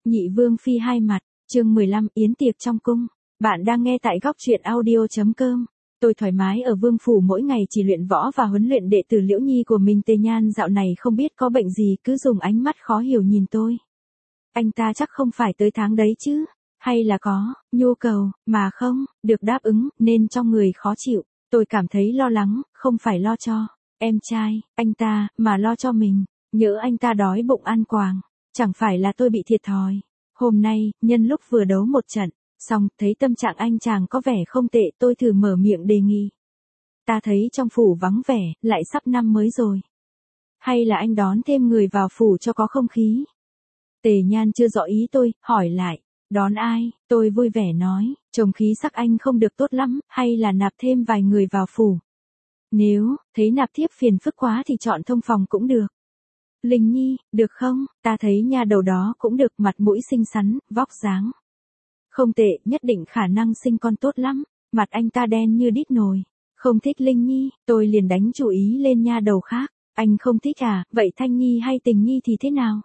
Nhị Vương Phi hai mặt, chương 15, yến tiệc trong cung. Bạn đang nghe tại góc truyện audio.com. Tôi thoải mái ở Vương Phủ mỗi ngày chỉ luyện võ và huấn luyện đệ tử Liễu Nhi của mình. Tề Nhan dạo này không biết có bệnh gì cứ dùng ánh mắt khó hiểu nhìn tôi. Anh ta chắc không phải tới tháng đấy chứ, hay là có nhu cầu, mà không được đáp ứng, nên trong người khó chịu. Tôi cảm thấy lo lắng, không phải lo cho em trai, anh ta, mà lo cho mình. Nhỡ anh ta đói bụng ăn quàng, chẳng phải là tôi bị thiệt thòi. Hôm nay, nhân lúc vừa đấu một trận, xong, thấy tâm trạng anh chàng có vẻ không tệ, tôi thử mở miệng đề nghị. Ta thấy trong phủ vắng vẻ, lại sắp năm mới rồi. Hay là anh đón thêm người vào phủ cho có không khí? Tề Nhan chưa rõ ý tôi, hỏi lại. Đón ai? Tôi vui vẻ nói, trông khí sắc anh không được tốt lắm, hay là nạp thêm vài người vào phủ? Nếu thấy nạp thiếp phiền phức quá thì chọn thông phòng cũng được. Linh Nhi, được không? Ta thấy nha đầu đó cũng được, mặt mũi xinh xắn, vóc dáng không tệ, nhất định khả năng sinh con tốt lắm. Mặt anh ta đen như đít nồi. Không thích Linh Nhi, tôi liền đánh chủ ý lên nha đầu khác. Anh không thích à, vậy Thanh Nhi hay Tình Nhi thì thế nào?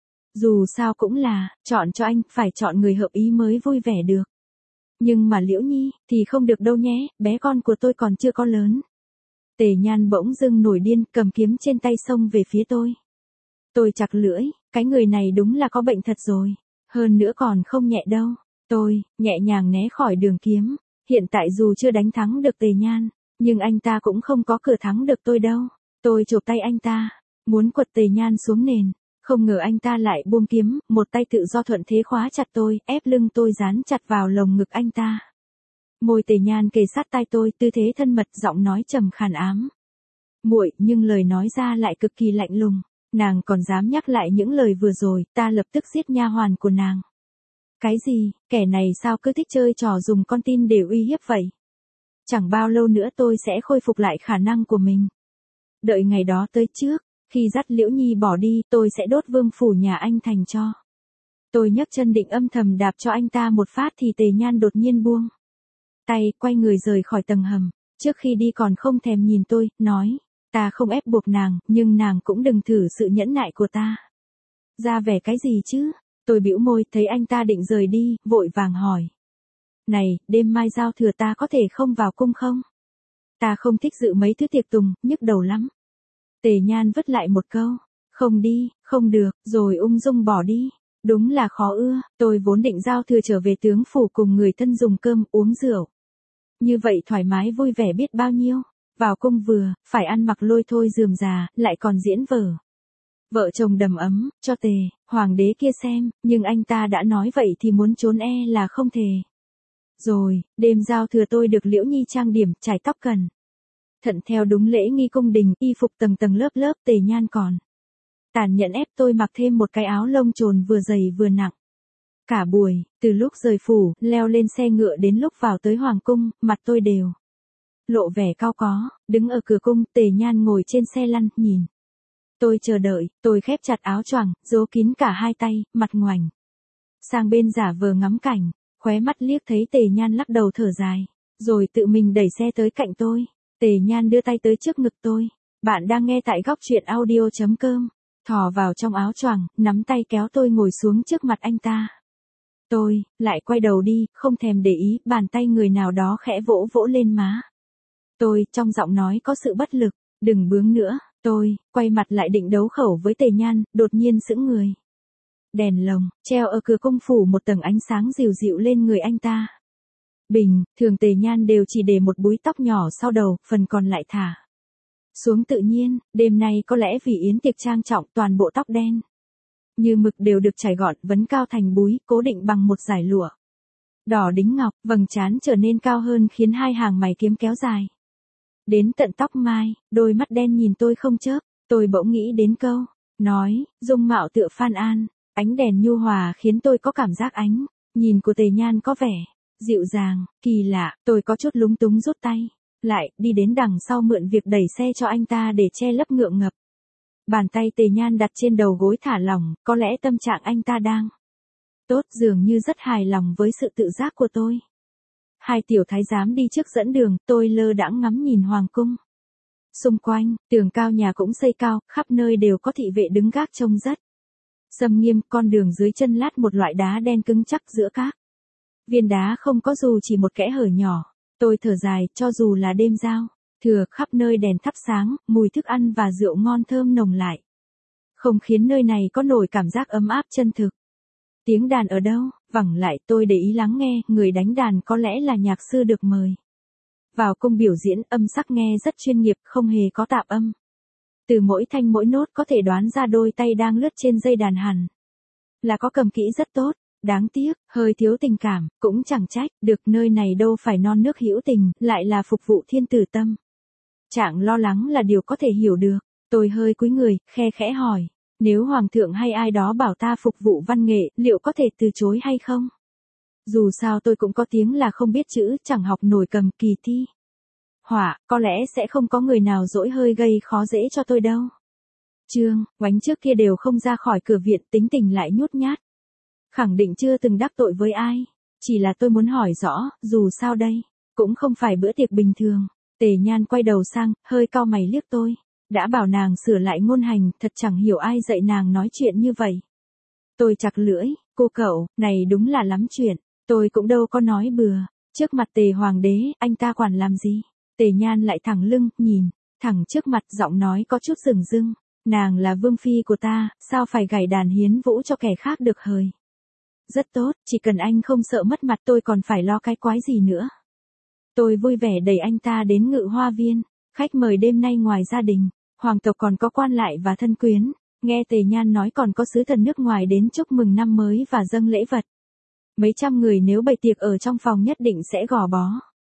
Dù sao cũng là, chọn cho anh, phải chọn người hợp ý mới vui vẻ được. Nhưng mà Liễu Nhi, thì không được đâu nhé, bé con của tôi còn chưa có lớn. Tề Nhan bỗng dưng nổi điên, cầm kiếm trên tay xông về phía tôi. Tôi chặt lưỡi, cái người này đúng là có bệnh thật rồi. Hơn nữa còn không nhẹ đâu. Tôi, nhẹ nhàng né khỏi đường kiếm. Hiện tại dù chưa đánh thắng được Tề Nhan, nhưng anh ta cũng không có cửa thắng được tôi đâu. Tôi chộp tay anh ta, muốn quật Tề Nhan xuống nền. Không ngờ anh ta lại buông kiếm, một tay tự do thuận thế khóa chặt tôi, ép lưng tôi dán chặt vào lồng ngực anh ta. Môi Tề Nhan kề sát tai tôi, tư thế thân mật, giọng nói trầm khàn ám. Muội, nhưng lời nói ra lại cực kỳ lạnh lùng. Nàng còn dám nhắc lại những lời vừa rồi, ta lập tức giết nha hoàn của nàng. Cái gì, kẻ này sao cứ thích chơi trò dùng con tin để uy hiếp vậy? Chẳng bao lâu nữa tôi sẽ khôi phục lại khả năng của mình. Đợi ngày đó tới trước, khi dắt Liễu Nhi bỏ đi, tôi sẽ đốt Vương Phủ nhà anh thành tro. Tôi nhấc chân định âm thầm đạp cho anh ta một phát thì Tề Nhan đột nhiên buông tay, quay người rời khỏi tầng hầm. Trước khi đi còn không thèm nhìn tôi, nói. Ta không ép buộc nàng, nhưng nàng cũng đừng thử sự nhẫn nại của ta. Ra vẻ cái gì chứ? Tôi bĩu môi, thấy anh ta định rời đi, vội vàng hỏi. Này, đêm mai giao thừa ta có thể không vào cung không? Ta không thích dự mấy thứ tiệc tùng, nhức đầu lắm. Tề Nhan vứt lại một câu. Không đi, không được, rồi ung dung bỏ đi. Đúng là khó ưa, tôi vốn định giao thừa trở về tướng phủ cùng người thân dùng cơm, uống rượu. Như vậy thoải mái vui vẻ biết bao nhiêu. Vào cung vừa, phải ăn mặc lôi thôi rườm rà, lại còn diễn vở. Vợ chồng đầm ấm, cho Tề, hoàng đế kia xem, nhưng anh ta đã nói vậy thì muốn trốn là không thể. Rồi, đêm giao thừa tôi được Liễu Nhi trang điểm, chải tóc cẩn thận theo đúng lễ nghi cung đình, y phục tầng tầng lớp lớp. Tề Nhan còn tàn nhẫn ép tôi mặc thêm một cái áo lông trồn vừa dày vừa nặng. Cả buổi, từ lúc rời phủ, leo lên xe ngựa đến lúc vào tới hoàng cung, mặt tôi đều lộ vẻ cau có. Đứng ở cửa cung, Tề Nhan ngồi trên xe lăn, nhìn tôi chờ đợi. Tôi khép chặt áo choàng, giấu kín cả hai tay, mặt ngoảnh sang bên giả vờ ngắm cảnh, khóe mắt liếc thấy Tề Nhan lắc đầu thở dài, rồi tự mình đẩy xe tới cạnh tôi. Tề Nhan đưa tay tới trước ngực tôi. Bạn đang nghe tại góc truyện audio.com. Thò vào trong áo choàng, nắm tay kéo tôi ngồi xuống trước mặt anh ta. Tôi lại quay đầu đi, không thèm để ý, bàn tay người nào đó khẽ vỗ vỗ lên má tôi, trong giọng nói có sự bất lực. Đừng bướng nữa. Tôi quay mặt lại định đấu khẩu với Tề Nhan, đột nhiên sững người. Đèn lồng treo ở cửa cung phủ một tầng ánh sáng dịu dịu lên người anh ta. Bình thường Tề Nhan đều chỉ để một búi tóc nhỏ sau đầu, phần còn lại thả xuống tự nhiên. Đêm nay có lẽ vì yến tiệc trang trọng, toàn bộ tóc đen như mực đều được chải gọn, vấn cao thành búi, cố định bằng một dải lụa đỏ đính ngọc. Vầng trán trở nên cao hơn khiến hai hàng mày kiếm kéo dài đến tận tóc mai. Đôi mắt đen nhìn tôi không chớp. Tôi bỗng nghĩ đến câu nói, dung mạo tựa Phan An. Ánh đèn nhu hòa khiến tôi có cảm giác ánh nhìn của Tề Nhan có vẻ dịu dàng, kỳ lạ. Tôi có chút lúng túng rút tay lại, đi đến đằng sau mượn việc đẩy xe cho anh ta để che lấp ngượng ngập. Bàn tay Tề Nhan đặt trên đầu gối thả lỏng, có lẽ tâm trạng anh ta đang tốt, dường như rất hài lòng với sự tự giác của tôi. Hai tiểu thái giám đi trước dẫn đường, tôi lơ đãng ngắm nhìn hoàng cung. Xung quanh, tường cao nhà cũng xây cao, khắp nơi đều có thị vệ đứng gác trông rất Xâm nghiêm, con đường dưới chân lát một loại đá đen cứng chắc giữa các viên đá không có dù chỉ một kẽ hở nhỏ. Tôi thở dài, cho dù là đêm giao thừa, khắp nơi đèn thắp sáng, mùi thức ăn và rượu ngon thơm nồng lại, không khiến nơi này có nổi cảm giác ấm áp chân thực. Tiếng đàn ở đâu, vẳng lại, tôi để ý lắng nghe, người đánh đàn có lẽ là nhạc sư được mời vào cung biểu diễn, âm sắc nghe rất chuyên nghiệp, không hề có tạp âm. Từ mỗi thanh mỗi nốt có thể đoán ra đôi tay đang lướt trên dây đàn hẳn là có cầm kỹ rất tốt. Đáng tiếc, hơi thiếu tình cảm, cũng chẳng trách, được nơi này đâu phải non nước hữu tình, lại là phục vụ thiên tử tâm trạng lo lắng là điều có thể hiểu được. Tôi hơi cúi người, khe khẽ hỏi, nếu hoàng thượng hay ai đó bảo ta phục vụ văn nghệ, liệu có thể từ chối hay không? Dù sao tôi cũng có tiếng là không biết chữ, chẳng học nổi cầm, kỳ thi họa, có lẽ sẽ không có người nào dỗi hơi gây khó dễ cho tôi đâu. Oánh trước kia đều không ra khỏi cửa viện, tính tình lại nhút nhát. Khẳng định chưa từng đắc tội với ai. Chỉ là tôi muốn hỏi rõ, dù sao đây cũng không phải bữa tiệc bình thường. Tề Nhan quay đầu sang, hơi cau mày liếc tôi. Đã bảo nàng sửa lại ngôn hành, thật chẳng hiểu ai dạy nàng nói chuyện như vậy. Tôi chặt lưỡi, cô cậu, này đúng là lắm chuyện. Tôi cũng đâu có nói bừa. Trước mặt Tề Hoàng đế, anh ta quản làm gì? Tề Nhan lại thẳng lưng, nhìn thẳng trước mặt, giọng nói có chút rừng rưng. Nàng là vương phi của ta, sao phải gảy đàn hiến vũ cho kẻ khác được hời? Rất tốt, chỉ cần anh không sợ mất mặt tôi còn phải lo cái quái gì nữa. Tôi vui vẻ đẩy anh ta đến Ngự Hoa Viên. Khách mời đêm nay ngoài gia đình, hoàng tộc còn có quan lại và thân quyến. Nghe Tề Nhan nói còn có sứ thần nước ngoài đến chúc mừng năm mới và dâng lễ vật. Mấy trăm người nếu bày tiệc ở trong phòng nhất định sẽ gò bó.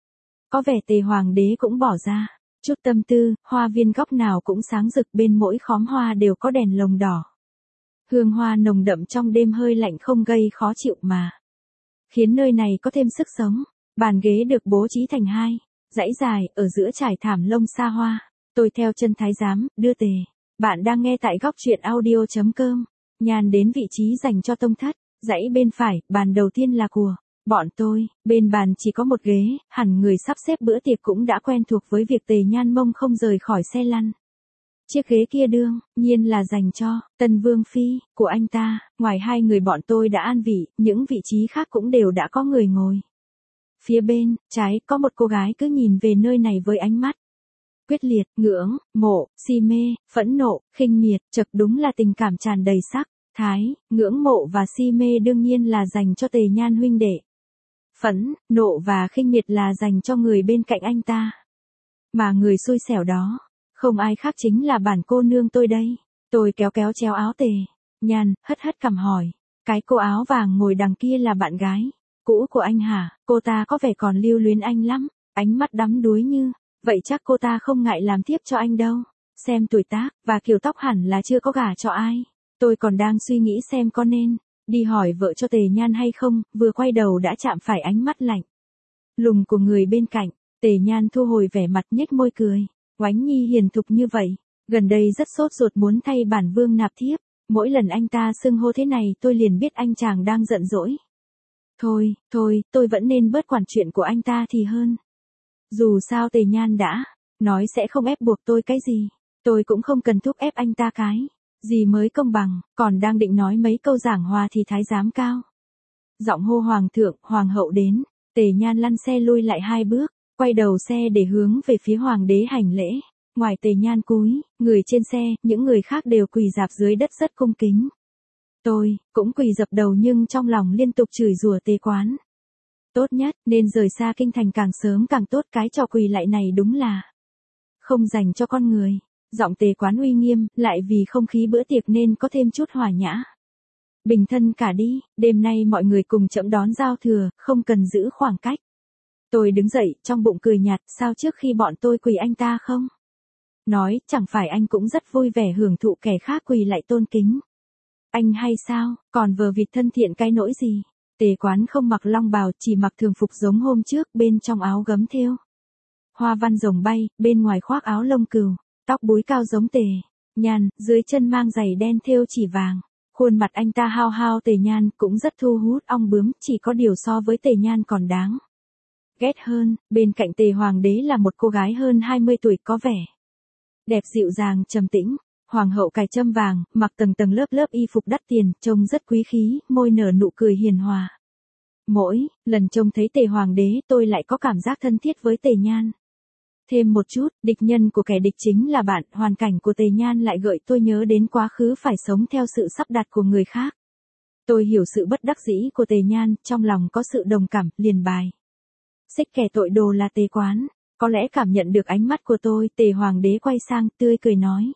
Có vẻ Tề Hoàng đế cũng bỏ ra chút tâm tư, hoa viên góc nào cũng sáng rực, bên mỗi khóm hoa đều có đèn lồng đỏ. Hương hoa nồng đậm trong đêm hơi lạnh không gây khó chịu mà khiến nơi này có thêm sức sống. Bàn ghế được bố trí thành hai dãy dài, ở giữa trải thảm lông sa hoa. Tôi theo chân thái giám, đưa Tề. Bạn đang nghe tại góc truyện audio.com. Nhan đến vị trí dành cho tông thất. Dãy bên phải, bàn đầu tiên là của bọn tôi. Bên bàn chỉ có một ghế, hẳn người sắp xếp bữa tiệc cũng đã quen thuộc với việc Tề Nhan mông không rời khỏi xe lăn. Chiếc ghế kia đương nhiên là dành cho tân vương phi của anh ta. Ngoài hai người bọn tôi đã an vị, những vị trí khác cũng đều đã có người ngồi. Phía bên trái có một cô gái cứ nhìn về nơi này với ánh mắt quyết liệt, ngưỡng mộ, si mê, phẫn nộ, khinh miệt, chật, đúng là tình cảm tràn đầy sắc thái. Ngưỡng mộ và si mê đương nhiên là dành cho Tề Nhan huynh đệ. Phẫn nộ và khinh miệt là dành cho người bên cạnh anh ta. Mà người xui xẻo đó không ai khác chính là bản cô nương tôi đây. Tôi kéo kéo chéo áo Tề Nhan, hất hất cằm hỏi, cái cô áo vàng ngồi đằng kia là bạn gái cũ của anh hả? Cô ta có vẻ còn lưu luyến anh lắm, ánh mắt đắm đuối như vậy, chắc cô ta không ngại làm tiếp cho anh đâu. Xem tuổi tác và kiểu tóc hẳn là chưa có gả cho ai. Tôi còn đang suy nghĩ xem có nên đi hỏi vợ cho Tề Nhan hay không, vừa quay đầu đã chạm phải ánh mắt lạnh lùng của người bên cạnh. Tề Nhan thu hồi vẻ mặt, nhếch môi cười. Oánh nhi hiền thục như vậy, gần đây rất sốt ruột muốn thay bản vương nạp thiếp. Mỗi lần anh ta xưng hô thế này tôi liền biết anh chàng đang giận dỗi. Thôi, tôi vẫn nên bớt quản chuyện của anh ta thì hơn. Dù sao Tề Nhan đã nói sẽ không ép buộc tôi cái gì, tôi cũng không cần thúc ép anh ta cái gì mới công bằng. Còn đang định nói mấy câu giảng hòa thì thái giám cao giọng hô hoàng thượng, hoàng hậu đến. Tề Nhan lăn xe lui lại hai bước, quay đầu xe để hướng về phía hoàng đế hành lễ. Ngoài Tề Nhan cúi người trên xe, những người khác đều quỳ rạp dưới đất rất cung kính. Tôi cũng quỳ dập đầu nhưng trong lòng liên tục chửi rủa Tề Quán. Tốt nhất nên rời xa kinh thành càng sớm càng tốt, cái trò quỳ lại này đúng là không dành cho con người. Giọng Tề Quán uy nghiêm, lại vì không khí bữa tiệc nên có thêm chút hòa nhã. Bình thân cả đi, đêm nay mọi người cùng trẫm đón giao thừa, không cần giữ khoảng cách. Tôi đứng dậy, trong bụng cười nhạt, sao trước khi bọn tôi quỳ anh ta không nói, chẳng phải anh cũng rất vui vẻ hưởng thụ kẻ khác quỳ lại tôn kính anh hay sao, còn vờ vịt thân thiện cái nỗi gì. Tề Quán không mặc long bào, chỉ mặc thường phục giống hôm trước, bên trong áo gấm thêu hoa văn rồng bay, bên ngoài khoác áo lông cừu, tóc búi cao giống Tề Nhan, dưới chân mang giày đen thêu chỉ vàng. Khuôn mặt anh ta hao hao Tề Nhan cũng rất thu hút ong bướm, chỉ có điều so với Tề Nhan còn đáng ghét hơn. Bên cạnh Tề Hoàng đế là một cô gái hơn 20 tuổi, có vẻ đẹp dịu dàng trầm tĩnh. Hoàng hậu cài trâm vàng, mặc tầng tầng lớp lớp y phục đắt tiền, trông rất quý khí, môi nở nụ cười hiền hòa. Mỗi lần trông thấy Tề Hoàng đế tôi lại có cảm giác thân thiết với Tề Nhan. Thêm một chút, địch nhân của kẻ địch chính là bạn, hoàn cảnh của Tề Nhan lại gợi tôi nhớ đến quá khứ phải sống theo sự sắp đặt của người khác. Tôi hiểu sự bất đắc dĩ của Tề Nhan, trong lòng có sự đồng cảm, liền bài. Xích kẻ tội đồ là Tề Quán, có lẽ cảm nhận được ánh mắt của tôi, Tề Hoàng đế quay sang, tươi cười nói.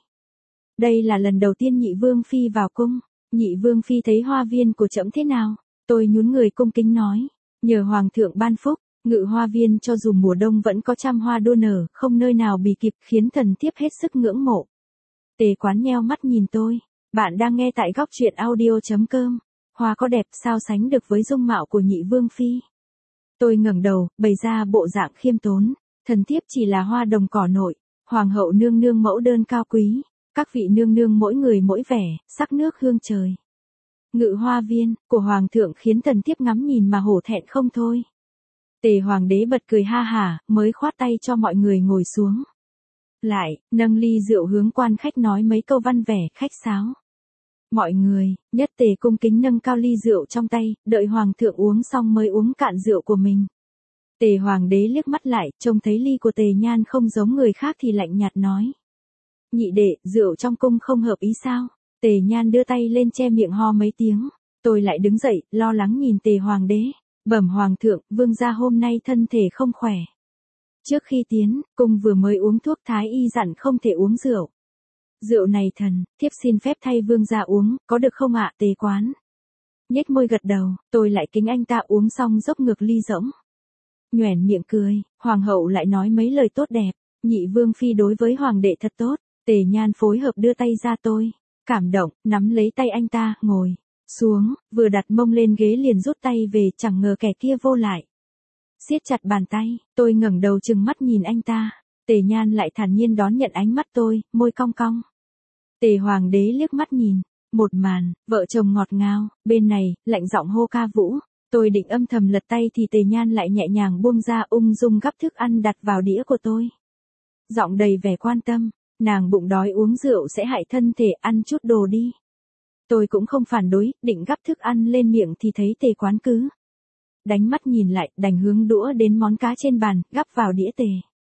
Đây là lần đầu tiên Nhị Vương Phi vào cung, Nhị Vương Phi thấy hoa viên của trẫm thế nào? Tôi nhún người cung kính nói, nhờ Hoàng thượng ban phúc, Ngự Hoa Viên cho dù mùa đông vẫn có trăm hoa đua nở, không nơi nào bì kịp, khiến thần thiếp hết sức ngưỡng mộ. Tề Quán nheo mắt nhìn tôi, bạn đang nghe tại góc truyện audio.com, hoa có đẹp sao sánh được với dung mạo của Nhị Vương Phi. Tôi ngẩng đầu, bày ra bộ dạng khiêm tốn, thần thiếp chỉ là hoa đồng cỏ nội, Hoàng hậu nương nương mẫu đơn cao quý, các vị nương nương mỗi người mỗi vẻ, sắc nước hương trời. Ngự Hoa Viên của Hoàng thượng khiến thần thiếp ngắm nhìn mà hổ thẹn không thôi. Tề Hoàng đế bật cười ha hả, mới khoát tay cho mọi người ngồi xuống. Lại, nâng ly rượu hướng quan khách nói mấy câu văn vẻ, khách sáo. Mọi người, nhất Tề cung kính nâng cao ly rượu trong tay, đợi Hoàng thượng uống xong mới uống cạn rượu của mình. Tề Hoàng đế liếc mắt lại, trông thấy ly của Tề Nhan không giống người khác thì lạnh nhạt nói. Nhị đệ, rượu trong cung không hợp ý sao? Tề Nhan đưa tay lên che miệng ho mấy tiếng. Tôi lại đứng dậy, lo lắng nhìn Tề Hoàng đế. Bẩm Hoàng thượng, vương gia hôm nay thân thể không khỏe. Trước khi tiến, cung vừa mới uống thuốc thái y dặn không thể uống rượu. Rượu này thần, thiếp xin phép thay vương gia uống, có được không ạ? Tề Quán nhếch môi gật đầu, tôi lại kính anh ta uống xong dốc ngược ly rỗng. Nhoẻn miệng cười, Hoàng hậu lại nói mấy lời tốt đẹp, Nhị Vương Phi đối với Hoàng đệ thật tốt. Tề Nhan phối hợp đưa tay ra tôi, cảm động, nắm lấy tay anh ta, ngồi xuống, vừa đặt mông lên ghế liền rút tay về, chẳng ngờ kẻ kia vô lại. Siết chặt bàn tay, tôi ngẩng đầu trừng mắt nhìn anh ta, Tề Nhan lại thản nhiên đón nhận ánh mắt tôi, môi cong cong. Tề Hoàng đế liếc mắt nhìn, một màn, vợ chồng ngọt ngào, bên này, lạnh giọng hô ca vũ. Tôi định âm thầm lật tay thì Tề Nhan lại nhẹ nhàng buông ra ung dung gắp thức ăn đặt vào đĩa của tôi. Giọng đầy vẻ quan tâm, nàng bụng đói uống rượu sẽ hại thân thể, ăn chút đồ đi. Tôi cũng không phản đối, định gắp thức ăn lên miệng thì thấy Tề Quán cứ đánh mắt nhìn lại, đành hướng đũa đến món cá trên bàn, gắp vào đĩa Tề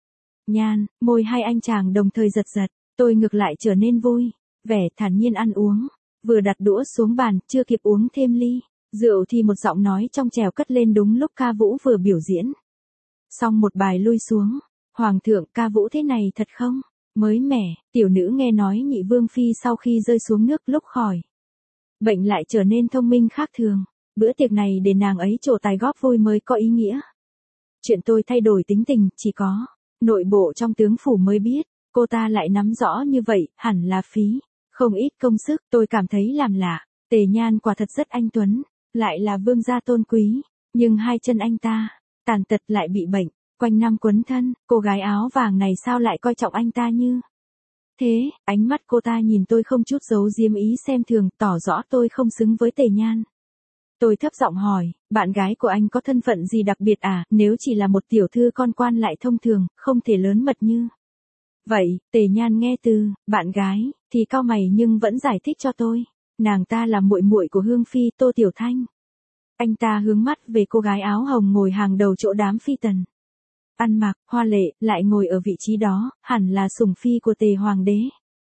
Nhan. Môi hai anh chàng đồng thời giật giật, tôi ngược lại trở nên vui, vẻ thản nhiên ăn uống. Vừa đặt đũa xuống bàn, chưa kịp uống thêm ly rượu thì một giọng nói trong trẻo cất lên đúng lúc ca vũ vừa biểu diễn. Xong một bài lui xuống, Hoàng thượng, ca vũ thế này thật không? Mới mẻ, tiểu nữ nghe nói Nhị Vương Phi sau khi rơi xuống nước lúc khỏi bệnh lại trở nên thông minh khác thường. Bữa tiệc này để nàng ấy trổ tài góp vui mới có ý nghĩa. Chuyện tôi thay đổi tính tình, chỉ có nội bộ trong tướng phủ mới biết, cô ta lại nắm rõ như vậy, hẳn là phí không ít công sức. Tôi cảm thấy làm lạ, Tề Nhan quả thật rất anh tuấn, lại là vương gia tôn quý, nhưng hai chân anh ta tàn tật lại bị bệnh, quanh năm quấn thân, cô gái áo vàng này sao lại coi trọng anh ta như thế? Ánh mắt cô ta nhìn tôi không chút giấu giếm ý xem thường, tỏ rõ tôi không xứng với Tề Nhan. Tôi thấp giọng hỏi, bạn gái của anh có thân phận gì đặc biệt à? Nếu chỉ là một tiểu thư con quan lại thông thường, không thể lớn mật như vậy. Tề Nhan nghe từ bạn gái thì cau mày nhưng vẫn giải thích cho tôi, nàng ta là muội muội của Hương Phi, Tô Tiểu Thanh. Anh ta hướng mắt về cô gái áo hồng ngồi hàng đầu chỗ đám phi tần ăn mặc hoa lệ, lại ngồi ở vị trí đó, hẳn là sủng phi của Tề Hoàng đế.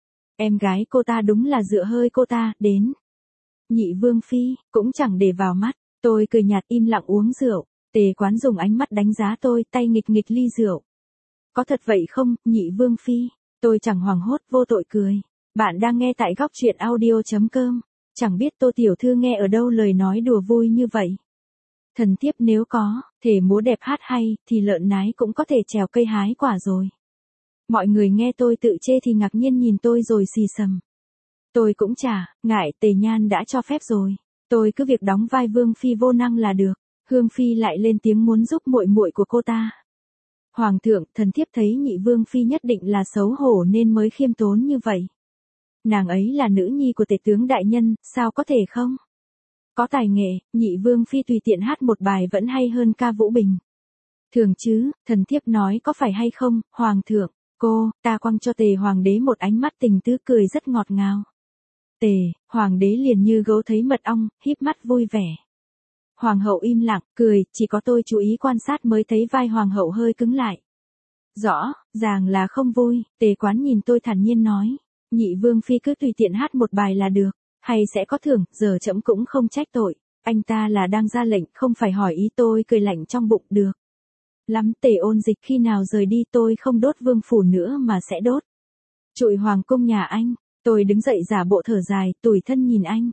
Em gái cô ta đúng là dựa hơi cô ta đến Nhị Vương Phi, cũng chẳng để vào mắt. Tôi cười nhạt im lặng uống rượu. Tề Quán dùng ánh mắt đánh giá tôi, tay nghịch nghịch ly rượu. Có thật vậy không, Nhị Vương Phi? Tôi chẳng hoảng hốt, vô tội cười. Bạn đang nghe tại góc truyện audio.com. Chẳng biết Tô tiểu thư nghe ở đâu lời nói đùa vui như vậy. Thần thiếp nếu có thể múa đẹp hát hay, thì lợn nái cũng có thể trèo cây hái quả rồi. Mọi người nghe tôi tự chê thì ngạc nhiên nhìn tôi rồi xì xầm. Tôi cũng chả ngại, Tề Nhan đã cho phép rồi, tôi cứ việc đóng vai Vương Phi vô năng là được. Hương Phi lại lên tiếng muốn giúp muội muội của cô ta. Hoàng thượng, thần thiếp thấy Nhị Vương Phi nhất định là xấu hổ nên mới khiêm tốn như vậy. Nàng ấy là nữ nhi của tể tướng đại nhân, sao có thể không? Có tài nghệ, Nhị Vương Phi tùy tiện hát một bài vẫn hay hơn ca vũ bình thường chứ. Thần thiếp nói có phải hay không, Hoàng thượng? Cô, ta quăng cho Tề Hoàng đế một ánh mắt tình tứ cười rất ngọt ngào. Tề, Hoàng đế liền như gấu thấy mật ong, híp mắt vui vẻ. Hoàng hậu im lặng, cười, chỉ có tôi chú ý quan sát mới thấy vai Hoàng hậu hơi cứng lại. Rõ, ràng là không vui, Tề Quán nhìn tôi thản nhiên nói. Nhị Vương Phi cứ tùy tiện hát một bài là được, hay sẽ có thưởng, giờ trẫm cũng không trách tội. Anh ta là đang ra lệnh, không phải hỏi ý. Tôi cười lạnh trong bụng. Được lắm Tề Ôn Dịch, khi nào rời đi tôi không đốt vương phủ nữa mà sẽ đốt trụi hoàng cung nhà anh. Tôi đứng dậy giả bộ thở dài, tủi thân nhìn anh.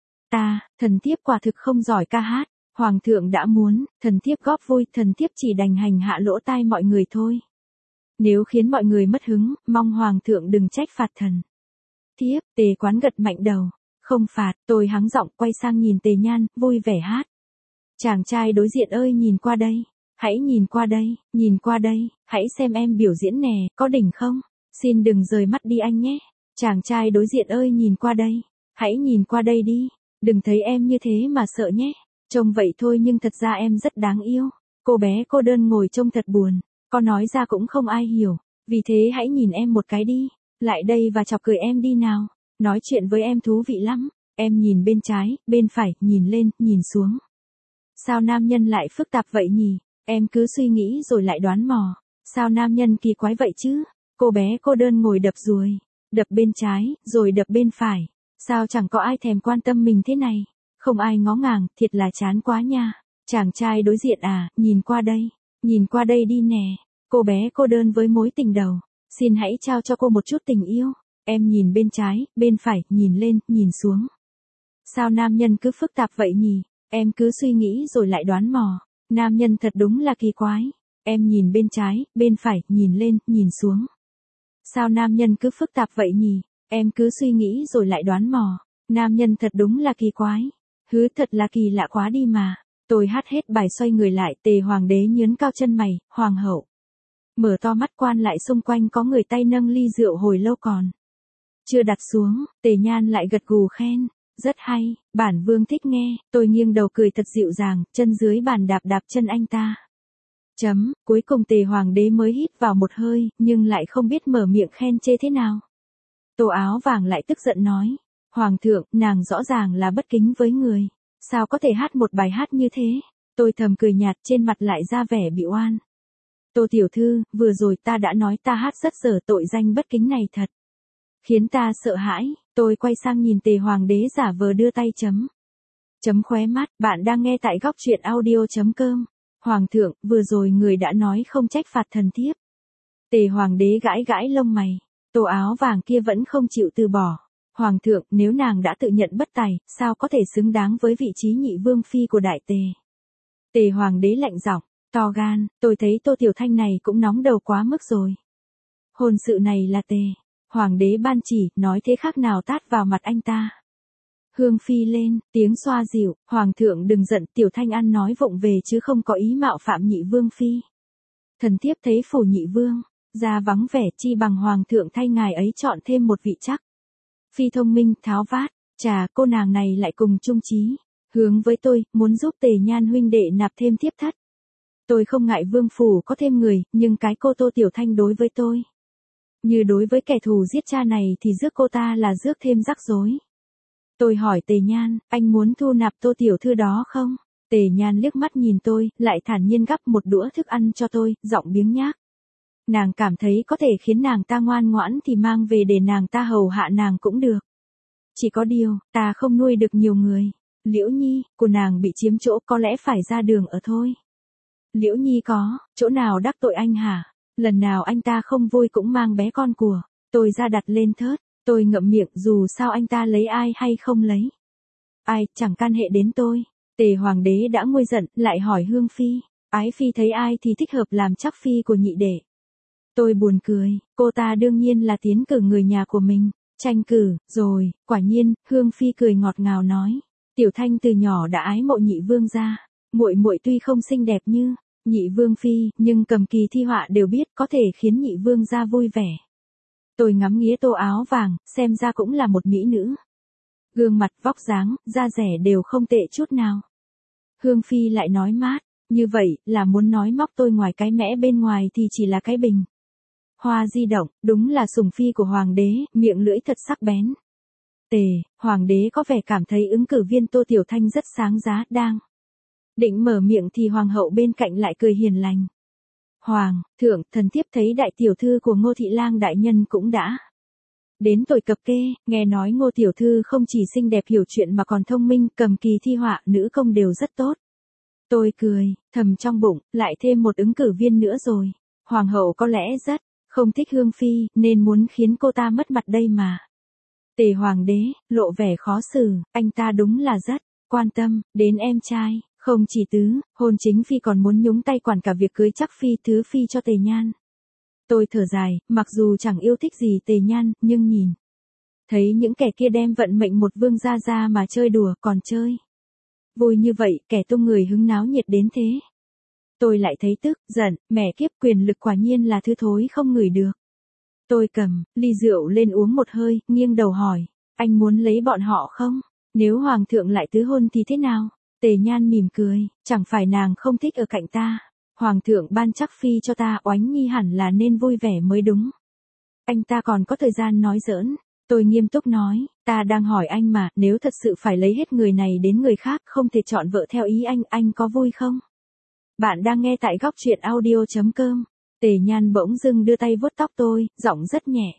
Thần thiếp quả thực không giỏi ca hát. Hoàng thượng đã muốn, thần thiếp góp vui, thần thiếp chỉ đành hành hạ lỗ tai mọi người thôi. Nếu khiến mọi người mất hứng, mong Hoàng thượng đừng trách phạt thần thiếp. Tề Quán gật mạnh đầu. Không phạt. Tôi hắng giọng quay sang nhìn Tề Nhan, vui vẻ hát. Chàng trai đối diện ơi nhìn qua đây. Hãy nhìn qua đây, hãy xem em biểu diễn nè, có đỉnh không? Xin đừng rời mắt đi anh nhé. Chàng trai đối diện ơi nhìn qua đây, hãy nhìn qua đây đi, đừng thấy em như thế mà sợ nhé. Trông vậy thôi nhưng thật ra em rất đáng yêu. Cô bé cô đơn ngồi trông thật buồn, có nói ra cũng không ai hiểu, vì thế hãy nhìn em một cái đi, lại đây và chọc cười em đi nào. Nói chuyện với em thú vị lắm, em nhìn bên trái, bên phải, nhìn lên, nhìn xuống. Sao nam nhân lại phức tạp vậy nhỉ? Em cứ suy nghĩ rồi lại đoán mò. Sao nam nhân kỳ quái vậy chứ? Cô bé cô đơn ngồi đập ruồi. Đập bên trái, rồi đập bên phải. Sao chẳng có ai thèm quan tâm mình thế này? Không ai ngó ngàng, thiệt là chán quá nha. Chàng trai đối diện à, nhìn qua đây đi nè. Cô bé cô đơn với mối tình đầu. Xin hãy trao cho cô một chút tình yêu. Em nhìn bên trái, bên phải, nhìn lên, nhìn xuống. Sao nam nhân cứ phức tạp vậy nhỉ? Em cứ suy nghĩ rồi lại đoán mò. Nam nhân thật đúng là kỳ quái. Em nhìn bên trái, bên phải, nhìn lên, nhìn xuống. Sao nam nhân cứ phức tạp vậy nhỉ? Em cứ suy nghĩ rồi lại đoán mò. Nam nhân thật đúng là kỳ quái. Hứ thật là kỳ lạ quá đi mà. Tôi hát hết bài xoay người lại. Tề Hoàng đế nhướn cao chân mày. Hoàng hậu mở to mắt quan lại xung quanh có người tay nâng ly rượu hồi lâu còn chưa đặt xuống. Tề Nhan lại gật gù khen. Rất hay, bản vương thích nghe. Tôi nghiêng đầu cười thật dịu dàng, chân dưới bàn đạp đạp chân anh ta. Cuối cùng Tề Hoàng đế mới hít vào một hơi, nhưng lại không biết mở miệng khen chê thế nào. Tô áo vàng lại tức giận nói. Hoàng thượng, nàng rõ ràng là bất kính với người. Sao có thể hát một bài hát như thế? Tôi thầm cười nhạt, trên mặt lại ra vẻ bị oan. Tô tiểu thư, vừa rồi ta đã nói ta hát rất dở, tội danh bất kính này thật khiến ta sợ hãi. Tôi quay sang nhìn Tề Hoàng đế giả vờ đưa tay chấm khóe mắt. Bạn đang nghe tại góc truyện audio.com. Hoàng thượng, vừa rồi người đã nói không trách phạt thần thiếp. Tề Hoàng đế gãi gãi lông mày. Tô áo vàng kia vẫn không chịu từ bỏ. Hoàng thượng, nếu nàng đã tự nhận bất tài, sao có thể xứng đáng với vị trí nhị vương phi của đại tề? Tề Hoàng đế lạnh giọng, to gan. Tôi thấy Tô Tiểu Thanh này cũng nóng đầu quá mức rồi. Hôn sự này là Tề Hoàng đế ban chỉ, nói thế khác nào tát vào mặt anh ta. Hương phi lên, tiếng xoa dịu. Hoàng thượng đừng giận, Tiểu Thanh ăn nói vụng về chứ không có ý mạo phạm nhị vương phi. Thần thiếp thấy phủ nhị vương ra vắng vẻ, chi bằng hoàng thượng thay ngài ấy chọn thêm một vị chắc phi thông minh, tháo vát. Chà, cô nàng này lại cùng chung chí hướng với tôi, muốn giúp Tề Nhan huynh đệ nạp thêm thiếp thất. Tôi không ngại vương phủ có thêm người, nhưng cái cô Tô Tiểu Thanh đối với tôi như đối với kẻ thù giết cha này thì rước cô ta là rước thêm rắc rối. Tôi hỏi Tề Nhan, anh muốn thu nạp Tô tiểu thư đó không? Tề Nhan liếc mắt nhìn tôi, lại thản nhiên gắp một đũa thức ăn cho tôi, giọng biếng nhác. Nàng cảm thấy có thể khiến nàng ta ngoan ngoãn thì mang về để nàng ta hầu hạ nàng cũng được. Chỉ có điều, ta không nuôi được nhiều người. Liễu Nhi, của nàng bị chiếm chỗ, có lẽ phải ra đường ở thôi. Liễu Nhi có, chỗ nào đắc tội anh hả? Lần nào anh ta không vui cũng mang bé con của tôi ra đặt lên thớt. Tôi ngậm miệng, dù sao anh ta lấy ai hay không lấy ai, chẳng can hệ đến tôi. Tề Hoàng đế đã nguôi giận, lại hỏi Hương phi. Ái phi thấy ai thì thích hợp làm chắc phi của nhị đệ? Tôi buồn cười, cô ta đương nhiên là tiến cử người nhà của mình. Tranh cử, rồi, quả nhiên. Hương phi cười ngọt ngào nói. Tiểu Thanh từ nhỏ đã ái mộ nhị vương gia. Muội muội tuy không xinh đẹp như nhị vương phi, nhưng cầm kỳ thi họa đều biết có thể khiến nhị vương gia vui vẻ. Tôi ngắm nghía Tô áo vàng, xem ra cũng là một mỹ nữ. Gương mặt, vóc dáng, da dẻ đều không tệ chút nào. Hương phi lại nói mát, như vậy là muốn nói móc tôi ngoài cái mẽ bên ngoài thì chỉ là cái bình. Hoa di động, đúng là sủng phi của hoàng đế, miệng lưỡi thật sắc bén. Hoàng đế có vẻ cảm thấy ứng cử viên Tô Tiểu Thanh rất sáng giá, đang định mở miệng thì hoàng hậu bên cạnh lại cười hiền lành. Hoàng thượng, thần thiếp thấy đại tiểu thư của Ngô Thị Lang đại nhân cũng đã đến tuổi cập kê, nghe nói Ngô tiểu thư không chỉ xinh đẹp hiểu chuyện mà còn thông minh, cầm kỳ thi họa, nữ công đều rất tốt. Tôi cười, thầm trong bụng, lại thêm một ứng cử viên nữa rồi. Hoàng hậu có lẽ rất không thích Hương Phi, nên muốn khiến cô ta mất mặt đây mà. Tề hoàng đế, lộ vẻ khó xử, anh ta đúng là rất quan tâm đến em trai, không chỉ tứ, hôn chính Phi còn muốn nhúng tay quản cả việc cưới chắc Phi thứ Phi cho Tề Nhan. Tôi thở dài, mặc dù chẳng yêu thích gì Tề Nhan, nhưng nhìn thấy những kẻ kia đem vận mệnh một vương gia ra mà chơi đùa, còn chơi vui như vậy, kẻ tung người hứng náo nhiệt đến thế. Tôi lại thấy tức, giận, mẹ kiếp, quyền lực quả nhiên là thứ thối không ngửi được. Tôi cầm ly rượu lên uống một hơi, nghiêng đầu hỏi, anh muốn lấy bọn họ không? Nếu hoàng thượng lại tứ hôn thì thế nào? Tề Nhan mỉm cười, chẳng phải nàng không thích ở cạnh ta. Hoàng thượng ban chắc Phi cho ta, Oánh Nhi hẳn là nên vui vẻ mới đúng. Anh ta còn có thời gian nói giỡn. Tôi nghiêm túc nói, ta đang hỏi anh mà, nếu thật sự phải lấy hết người này đến người khác, không thể chọn vợ theo ý anh có vui không? Bạn đang nghe tại góc truyện audio.com. Tề Nhan bỗng dưng đưa tay vuốt tóc tôi, giọng rất nhẹ.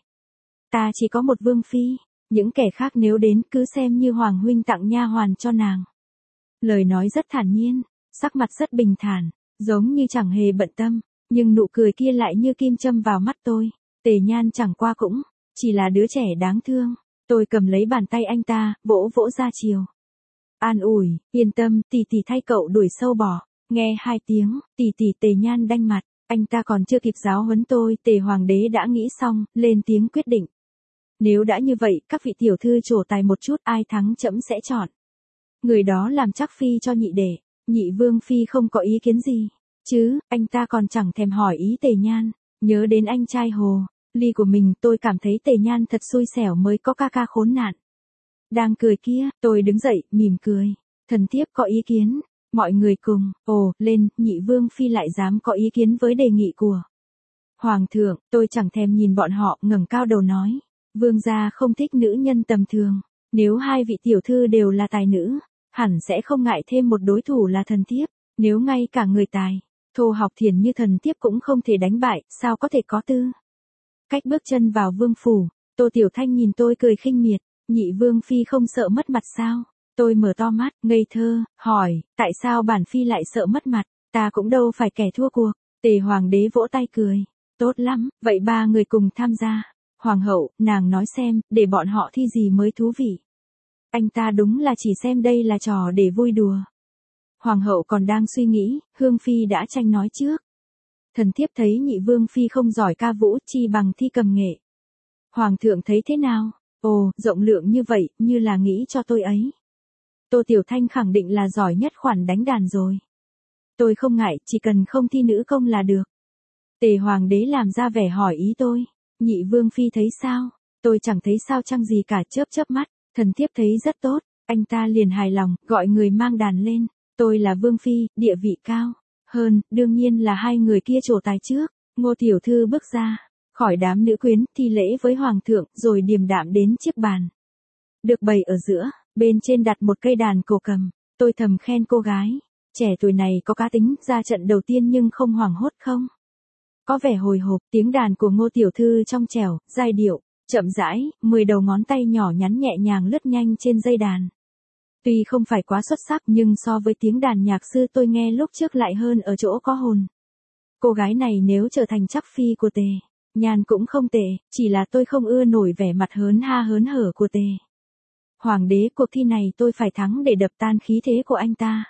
Ta chỉ có một vương phi, những kẻ khác nếu đến cứ xem như hoàng huynh tặng nha hoàn cho nàng. Lời nói rất thản nhiên, sắc mặt rất bình thản, giống như chẳng hề bận tâm, nhưng nụ cười kia lại như kim châm vào mắt tôi. Tề Nhan chẳng qua cũng chỉ là đứa trẻ đáng thương. Tôi cầm lấy bàn tay anh ta, vỗ vỗ ra chiều. An ủi, yên tâm, tỷ tỷ thay cậu đuổi sâu bò. Nghe hai tiếng, tỷ tỷ. Tề Nhan đanh mặt, anh ta còn chưa kịp giáo huấn tôi, Tề hoàng đế đã nghĩ xong, lên tiếng quyết định. Nếu đã như vậy, các vị tiểu thư trổ tài một chút, ai thắng trẫm sẽ chọn người đó làm chắc Phi cho nhị đệ. Nhị vương phi không có ý kiến gì chứ? Anh ta còn chẳng thèm hỏi ý Tề Nhan. Nhớ đến anh trai Hồ Ly của mình, tôi cảm thấy Tề Nhan thật xui xẻo mới có ca ca khốn nạn. Đang cười kia, tôi đứng dậy, mỉm cười. Thần thiếp có ý kiến. Mọi người cùng lên, nhị vương phi lại dám có ý kiến với đề nghị của hoàng thượng. Tôi chẳng thèm nhìn bọn họ, ngẩng cao đầu nói, vương gia không thích nữ nhân tầm thường. Nếu hai vị tiểu thư đều là tài nữ, hẳn sẽ không ngại thêm một đối thủ là thần thiếp. Nếu ngay cả người tài thô học thiền như thần thiếp cũng không thể đánh bại, sao có thể có tư cách bước chân vào vương phủ? Tô Tiểu Thanh nhìn tôi cười khinh miệt, nhị vương phi không sợ mất mặt sao? Tôi mở to mắt, ngây thơ, hỏi, tại sao bản phi lại sợ mất mặt? Ta cũng đâu phải kẻ thua cuộc. Tề hoàng đế vỗ tay cười, tốt lắm, vậy ba người cùng tham gia. Hoàng hậu, nàng nói xem, để bọn họ thi gì mới thú vị? Anh ta đúng là chỉ xem đây là trò để vui đùa. Hoàng hậu còn đang suy nghĩ, Hương Phi đã tranh nói trước. Thần thiếp thấy nhị vương phi không giỏi ca vũ, chi bằng thi cầm nghệ. Hoàng thượng thấy thế nào? Rộng lượng như vậy, như là nghĩ cho tôi ấy. Tô Tiểu Thanh khẳng định là giỏi nhất khoản đánh đàn rồi. Tôi không ngại, chỉ cần không thi nữ công là được. Tề hoàng đế làm ra vẻ hỏi ý tôi. Nhị vương phi thấy sao? Tôi chẳng thấy sao chăng gì cả, chớp mắt. Thần thiếp thấy rất tốt. Anh ta liền hài lòng, gọi người mang đàn lên. Tôi là vương phi, địa vị cao hơn, đương nhiên là hai người kia trổ tài trước. Ngô tiểu thư bước ra khỏi đám nữ quyến, thi lễ với hoàng thượng, rồi điềm đạm đến chiếc bàn được bày ở giữa, bên trên đặt một cây đàn cổ cầm. Tôi thầm khen cô gái trẻ tuổi này có cá tính, ra trận đầu tiên nhưng không hoảng hốt, không có vẻ hồi hộp. Tiếng đàn của Ngô tiểu thư trong trẻo, giai điệu chậm rãi, 10 đầu ngón tay nhỏ nhắn nhẹ nhàng lướt nhanh trên dây đàn. Tuy không phải quá xuất sắc, nhưng so với tiếng đàn nhạc sư tôi nghe lúc trước lại hơn ở chỗ có hồn. Cô gái này nếu trở thành chắc Phi của Tề Nhan cũng không tệ, chỉ là tôi không ưa nổi vẻ mặt hớn ha hớn hở của Tề hoàng đế. Cuộc thi này tôi phải thắng để đập tan khí thế của anh ta.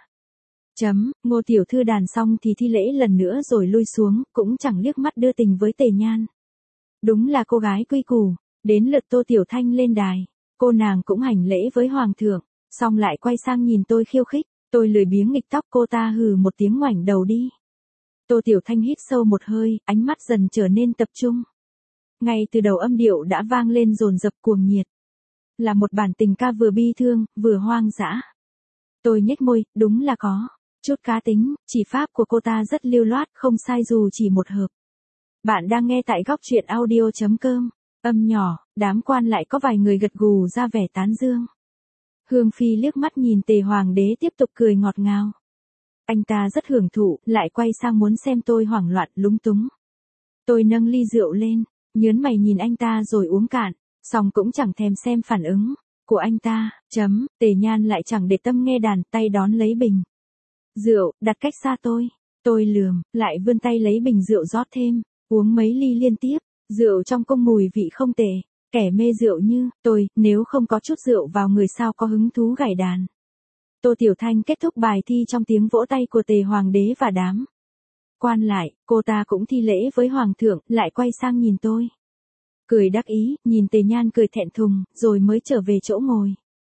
Ngô tiểu thư đàn xong thì thi lễ lần nữa rồi lui xuống, cũng chẳng liếc mắt đưa tình với Tề Nhan. Đúng là cô gái quy củ. Đến lượt Tô Tiểu Thanh lên đài, cô nàng cũng hành lễ với hoàng thượng, xong lại quay sang nhìn tôi khiêu khích. Tôi lười biếng nghịch tóc cô ta, hừ một tiếng ngoảnh đầu đi. Tô Tiểu Thanh hít sâu một hơi, ánh mắt dần trở nên tập trung. Ngay từ đầu âm điệu đã vang lên dồn dập cuồng nhiệt. Là một bản tình ca vừa bi thương, vừa hoang dã. Tôi nhếch môi, đúng là có chút cá tính, chỉ pháp của cô ta rất lưu loát, không sai dù chỉ một hợp. Bạn đang nghe tại góc truyện audio.com. Âm nhỏ, đám quan lại có vài người gật gù ra vẻ tán dương. Hương Phi liếc mắt nhìn Tề Hoàng đế tiếp tục cười ngọt ngào. Anh ta rất hưởng thụ, lại quay sang muốn xem tôi hoảng loạn lúng túng. Tôi nâng ly rượu lên, nhớn mày nhìn anh ta rồi uống cạn, xong cũng chẳng thèm xem phản ứng của anh ta. Tề Nhan lại chẳng để tâm nghe đàn, tay đón lấy bình rượu, đặt cách xa tôi. Tôi lườm, lại vươn tay lấy bình rượu rót thêm, uống mấy ly liên tiếp. Rượu trong cung mùi vị không tệ, kẻ mê rượu như tôi, nếu không có chút rượu vào người sao có hứng thú gảy đàn. Tô Tiểu Thanh kết thúc bài thi trong tiếng vỗ tay của Tề Hoàng đế và đám quan lại, cô ta cũng thi lễ với Hoàng thượng, lại quay sang nhìn tôi. Cười đắc ý, nhìn Tề Nhan cười thẹn thùng, rồi mới trở về chỗ ngồi.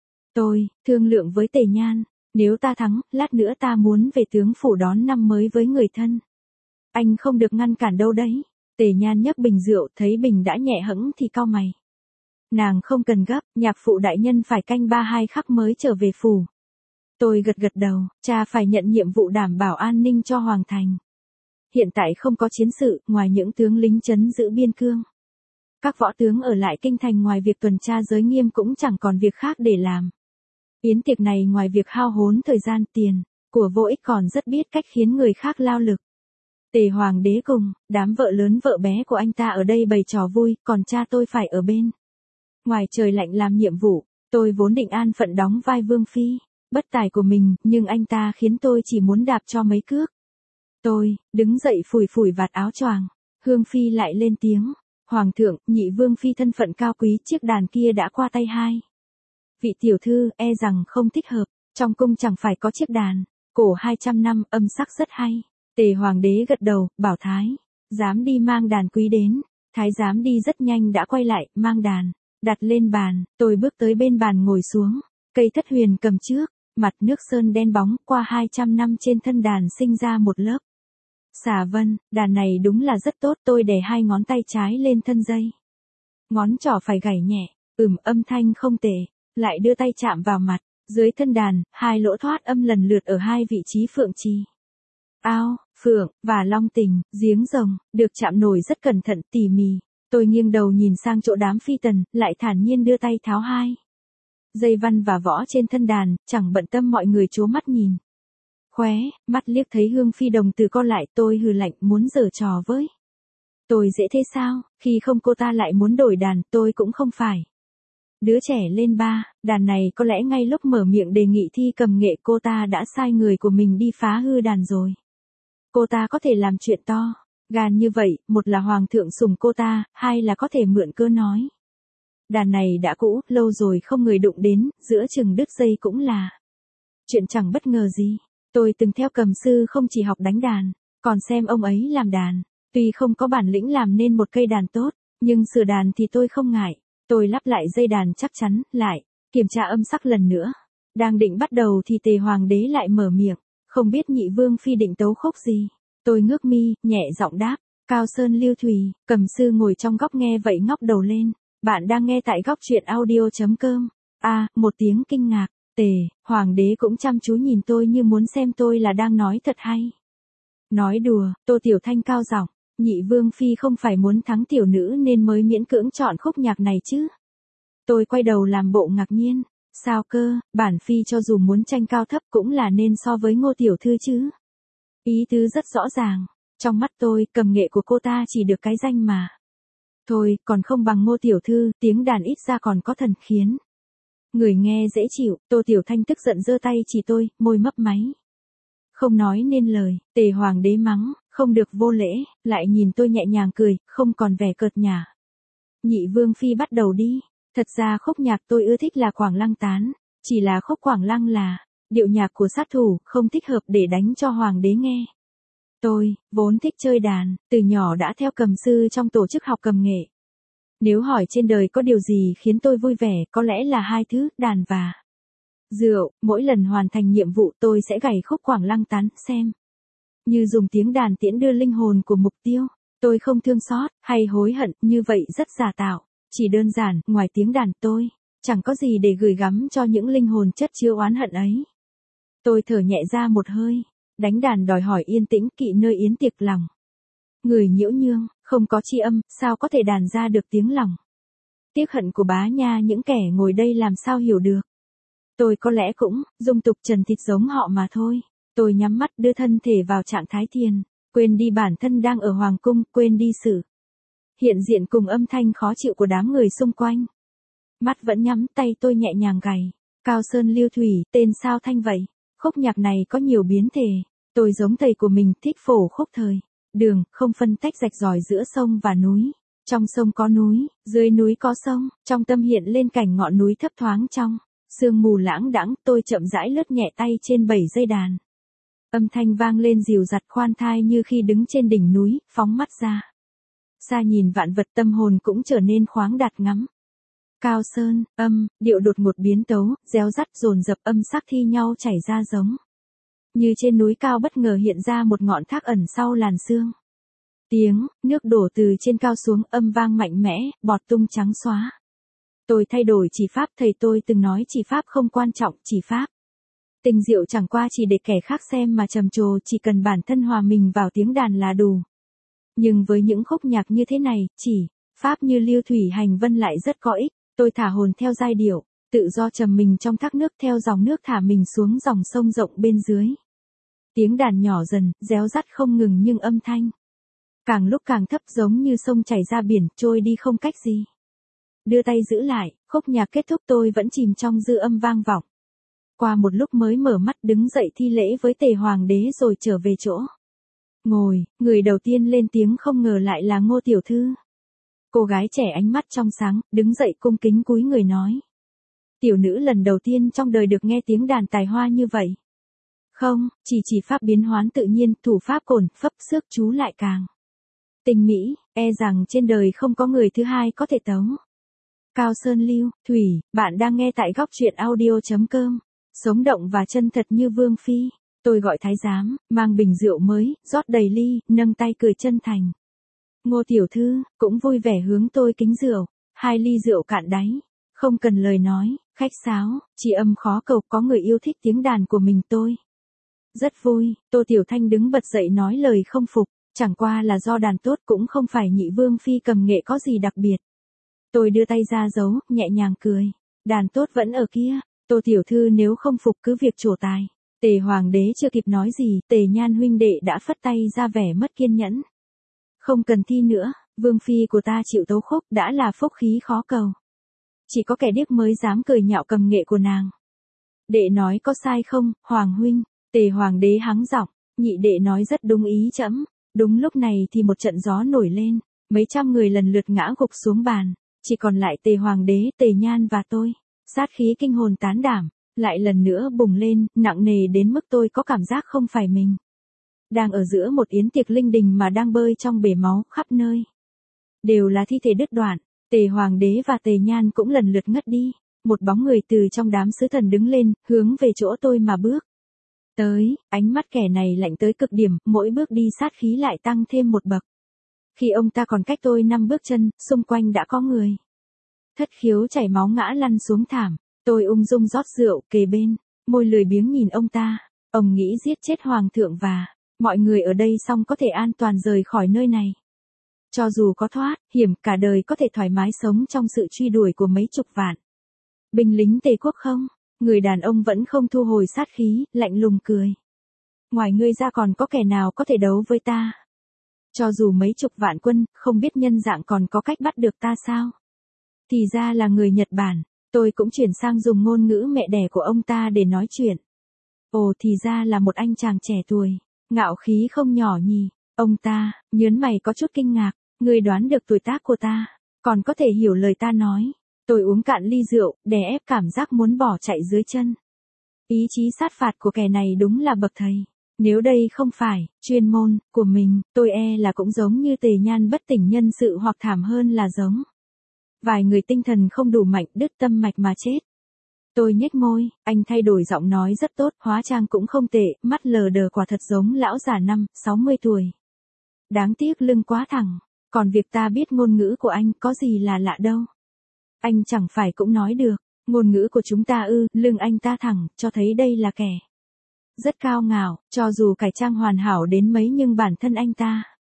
Tôi thương lượng với Tề Nhan, nếu ta thắng, lát nữa ta muốn về tướng phủ đón năm mới với người thân. Anh không được ngăn cản đâu đấy. Tề Nhan nhấc bình rượu, thấy bình đã nhẹ hẫng thì cau mày. Nàng không cần gấp, nhạc phụ đại nhân phải canh 3-2 khắc mới trở về phủ. Tôi gật gật đầu, cha phải nhận nhiệm vụ đảm bảo an ninh cho Hoàng thành. Hiện tại không có chiến sự, ngoài những tướng lính trấn giữ biên cương. Các võ tướng ở lại kinh thành ngoài việc tuần tra giới nghiêm cũng chẳng còn việc khác để làm. Yến tiệc này ngoài việc hao hốn thời gian tiền, của vô ích còn rất biết cách khiến người khác lao lực. Tề Hoàng đế cùng, đám vợ lớn vợ bé của anh ta ở đây bày trò vui, còn cha tôi phải ở bên ngoài trời lạnh làm nhiệm vụ. Tôi vốn định an phận đóng vai Vương Phi, bất tài của mình, nhưng anh ta khiến tôi chỉ muốn đạp cho mấy cước. Tôi đứng dậy phủi phủi vạt áo choàng. Hương Phi lại lên tiếng. Hoàng thượng, nhị Vương Phi thân phận cao quý, chiếc đàn kia đã qua tay hai vị tiểu thư, e rằng không thích hợp. Trong cung chẳng phải có chiếc đàn cổ 200 năm, âm sắc rất hay. Tề Hoàng đế gật đầu, bảo Thái giám đi mang đàn quý đến. Thái giám đi rất nhanh đã quay lại, mang đàn đặt lên bàn. Tôi bước tới bên bàn ngồi xuống. Cây thất huyền cầm trước, mặt nước sơn đen bóng, qua 200 năm trên thân đàn sinh ra một lớp xà vân. Đàn này đúng là rất tốt. Tôi đè 2 ngón tay trái lên thân dây, ngón trỏ phải gảy nhẹ, âm thanh không tệ. Lại đưa tay chạm vào mặt. Dưới thân đàn, 2 lỗ thoát âm lần lượt ở 2 vị trí phượng trì, ao, phượng, và long tình, giếng rồng, được chạm nổi rất cẩn thận tỉ mỉ. Tôi nghiêng đầu nhìn sang chỗ đám phi tần, lại thản nhiên đưa tay tháo 2 dây văn và võ trên thân đàn, chẳng bận tâm mọi người trố mắt nhìn. Khóe mắt liếc thấy Hương Phi đồng tử co lại, tôi hừ lạnh, muốn giở trò với tôi dễ thế sao? Khi không cô ta lại muốn đổi đàn, tôi cũng không phải đứa trẻ lên ba. Đàn này có lẽ ngay lúc mở miệng đề nghị thi cầm nghệ cô ta đã sai người của mình đi phá hư đàn rồi. Cô ta có thể làm chuyện to gan như vậy, một là Hoàng thượng sủng cô ta, 2 là có thể mượn cơ nói. Đàn này đã cũ, lâu rồi không người đụng đến, giữa chừng đứt dây cũng là chuyện chẳng bất ngờ gì. Tôi từng theo cầm sư không chỉ học đánh đàn, còn xem ông ấy làm đàn. Tuy không có bản lĩnh làm nên một cây đàn tốt, nhưng sửa đàn thì tôi không ngại. Tôi lắp lại dây đàn chắc chắn, lại kiểm tra âm sắc lần nữa. Đang định bắt đầu thì Tề Hoàng đế lại mở miệng, không biết nhị Vương Phi định tấu khúc gì. Tôi ngước mi, nhẹ giọng đáp, Cao Sơn Lưu Thủy. Cầm sư ngồi trong góc nghe vậy ngóc đầu lên. Bạn đang nghe tại góc truyện audio.com. Một tiếng kinh ngạc. Tề Hoàng đế cũng chăm chú nhìn tôi như muốn xem tôi là đang nói thật hay nói đùa. Tô Tiểu Thanh cao giọng, nhị Vương Phi không phải muốn thắng tiểu nữ nên mới miễn cưỡng chọn khúc nhạc này chứ? Tôi quay đầu làm bộ ngạc nhiên. Sao cơ, bản Phi cho dù muốn tranh cao thấp cũng là nên so với Ngô tiểu thư chứ. Ý tứ rất rõ ràng. Trong mắt tôi, cầm nghệ của cô ta chỉ được cái danh mà thôi, còn không bằng Ngô tiểu thư. Tiếng đàn ít ra còn có thần khiến người nghe dễ chịu. Tô Tiểu Thanh tức giận giơ tay chỉ tôi, môi mấp máy, không nói nên lời. Tề Hoàng đế mắng, không được vô lễ, lại nhìn tôi nhẹ nhàng cười, không còn vẻ cợt nhả. Nhị Vương Phi bắt đầu đi. Thật ra khúc nhạc tôi ưa thích là Quảng Lăng Tán, chỉ là khúc Quảng Lăng là điệu nhạc của sát thủ, không thích hợp để đánh cho Hoàng đế nghe. Tôi vốn thích chơi đàn, từ nhỏ đã theo cầm sư trong tổ chức học cầm nghệ. Nếu hỏi trên đời có điều gì khiến tôi vui vẻ, có lẽ là 2 thứ, đàn và rượu. Mỗi lần hoàn thành nhiệm vụ tôi sẽ gảy khúc Quảng Lăng Tán, xem như dùng tiếng đàn tiễn đưa linh hồn của mục tiêu. Tôi không thương xót hay hối hận, như vậy rất giả tạo. Chỉ đơn giản, ngoài tiếng đàn tôi chẳng có gì để gửi gắm cho những linh hồn chất chứa oán hận ấy. Tôi thở nhẹ ra một hơi. Đánh đàn đòi hỏi yên tĩnh, kỵ nơi yến tiệc lòng người nhiễu nhương. Không có chi âm, sao có thể đàn ra được tiếng lòng. Tiếc hận của bá nha những kẻ ngồi đây làm sao hiểu được. Tôi có lẽ cũng, dung tục trần thịt giống họ mà thôi. Tôi nhắm mắt đưa thân thể vào trạng thái thiền, quên đi bản thân đang ở hoàng cung, quên đi sự hiện diện cùng âm thanh khó chịu của đám người xung quanh. Mắt vẫn nhắm, tay tôi nhẹ nhàng gảy. Cao Sơn Lưu Thủy, tên sao thanh vậy? Khúc nhạc này có nhiều biến thể. Tôi giống thầy của mình, thích phổ khúc thời đường, không phân tách rạch ròi giữa sông và núi. Trong sông có núi, dưới núi có sông, trong tâm hiện lên cảnh ngọn núi thấp thoáng trong sương mù lãng đãng. Tôi chậm rãi lướt nhẹ tay trên 7 dây đàn. Âm thanh vang lên dịu dặt khoan thai như khi đứng trên đỉnh núi, phóng mắt ra. Xa nhìn vạn vật, tâm hồn cũng trở nên khoáng đạt ngắm. Cao sơn, âm, điệu đột ngột biến tấu, réo rắt dồn dập, âm sắc thi nhau chảy ra giống như trên núi cao bất ngờ hiện ra một ngọn thác ẩn sau làn sương. Tiếng nước đổ từ trên cao xuống, âm vang mạnh mẽ, bọt tung trắng xóa. Tôi thay đổi chỉ pháp, thầy tôi từng nói chỉ pháp không quan trọng, chỉ pháp tình diệu chẳng qua chỉ để kẻ khác xem mà trầm trồ, chỉ cần bản thân hòa mình vào tiếng đàn là đủ. Nhưng với những khúc nhạc như thế này, chỉ pháp như Lưu Thủy Hành Vân lại rất có ích. Tôi thả hồn theo giai điệu, tự do trầm mình trong thác nước, theo dòng nước thả mình xuống dòng sông rộng bên dưới. Tiếng đàn nhỏ dần, réo rắt không ngừng nhưng âm thanh càng lúc càng thấp, giống như sông chảy ra biển, trôi đi không cách gì đưa tay giữ lại. Khúc nhạc kết thúc, tôi vẫn chìm trong dư âm vang vọng. Qua một lúc mới mở mắt, đứng dậy thi lễ với Tề Hoàng đế rồi trở về chỗ ngồi. Người đầu tiên lên tiếng không ngờ lại là Ngô tiểu thư. Cô gái trẻ ánh mắt trong sáng, đứng dậy cung kính cúi người nói. Tiểu nữ lần đầu tiên trong đời được nghe tiếng đàn tài hoa như vậy. Không, chỉ pháp biến hoán tự nhiên, thủ pháp cổn, phấp xước chú lại càng tinh mỹ, e rằng trên đời không có người thứ hai có thể tấu. Cao Sơn Lưu Thủy, bạn đang nghe tại góc truyện audio.com. Sống động và chân thật như Vương Phi. Tôi gọi thái giám, mang bình rượu mới, rót đầy ly, nâng tay cười chân thành. Ngô tiểu thư, cũng vui vẻ hướng tôi kính rượu. 2 ly rượu cạn đáy. Không cần lời nói, khách sáo, chỉ âm khó cầu, có người yêu thích tiếng đàn của mình tôi. Rất vui, Tô Tiểu Thanh đứng bật dậy nói lời không phục. Chẳng qua là do đàn tốt, cũng không phải nhị Vương Phi cầm nghệ có gì đặc biệt. Tôi đưa tay ra giấu, nhẹ nhàng cười. Đàn tốt vẫn ở kia. Tô tiểu thư nếu không phục cứ việc trổ tài. Tề Hoàng đế chưa kịp nói gì, Tề Nhan huynh đệ đã phất tay ra vẻ mất kiên nhẫn. Không cần thi nữa, Vương Phi của ta chịu tấu khúc đã là phúc khí khó cầu. Chỉ có kẻ điếc mới dám cười nhạo cầm nghệ của nàng. Đệ nói có sai không, Hoàng huynh? Tề Hoàng đế hắng giọng, nhị đệ nói rất đúng ý trẫm. Đúng lúc này thì một trận gió nổi lên, mấy trăm người lần lượt ngã gục xuống bàn. Chỉ còn lại Tề Hoàng đế, Tề Nhan và tôi. Sát khí kinh hồn tán đảm, lại lần nữa bùng lên, nặng nề đến mức tôi có cảm giác không phải mình đang ở giữa một yến tiệc linh đình mà đang bơi trong bể máu khắp nơi. Đều là thi thể đứt đoạn, Tề Hoàng đế và Tề Nhan cũng lần lượt ngất đi. Một bóng người từ trong đám sứ thần đứng lên, hướng về chỗ tôi mà bước tới, ánh mắt kẻ này lạnh tới cực điểm, mỗi bước đi sát khí lại tăng thêm một bậc. Khi ông ta còn cách tôi 5 bước chân, xung quanh đã có người thất khiếu chảy máu ngã lăn xuống thảm. Tôi ung dung rót rượu kề bên, môi lười biếng nhìn ông ta. Ông nghĩ giết chết hoàng thượng và mọi người ở đây xong có thể an toàn rời khỏi nơi này. Cho dù có thoát hiểm, cả đời có thể thoải mái sống trong sự truy đuổi của mấy chục vạn binh lính Tề quốc không? Người đàn ông vẫn không thu hồi sát khí, lạnh lùng cười. Ngoài ngươi ra còn có kẻ nào có thể đấu với ta? Cho dù mấy chục vạn quân, không biết nhân dạng còn có cách bắt được ta sao? Thì ra là người Nhật Bản. Tôi cũng chuyển sang dùng ngôn ngữ mẹ đẻ của ông ta để nói chuyện. Ồ, thì ra là một anh chàng trẻ tuổi, ngạo khí không nhỏ nhỉ. Ông ta nhớn mày có chút kinh ngạc. Ngươi đoán được tuổi tác của ta, còn có thể hiểu lời ta nói. Tôi uống cạn ly rượu, đè ép cảm giác muốn bỏ chạy dưới chân. Ý chí sát phạt của kẻ này đúng là bậc thầy. Nếu đây không phải chuyên môn của mình, tôi e là cũng giống như Tề Nhan bất tỉnh nhân sự, hoặc thảm hơn là giống vài người tinh thần không đủ mạnh, đứt tâm mạch mà chết. Tôi nhếch môi, anh thay đổi giọng nói rất tốt, hóa trang cũng không tệ, mắt lờ đờ quả thật giống lão già 60 tuổi. Đáng tiếc lưng quá thẳng, còn việc ta biết ngôn ngữ của anh có gì là lạ đâu. Anh chẳng phải cũng nói được, ngôn ngữ của chúng ta lưng anh ta thẳng, cho thấy đây là kẻ rất cao ngạo, cho dù cải trang hoàn hảo đến mấy nhưng bản thân anh ta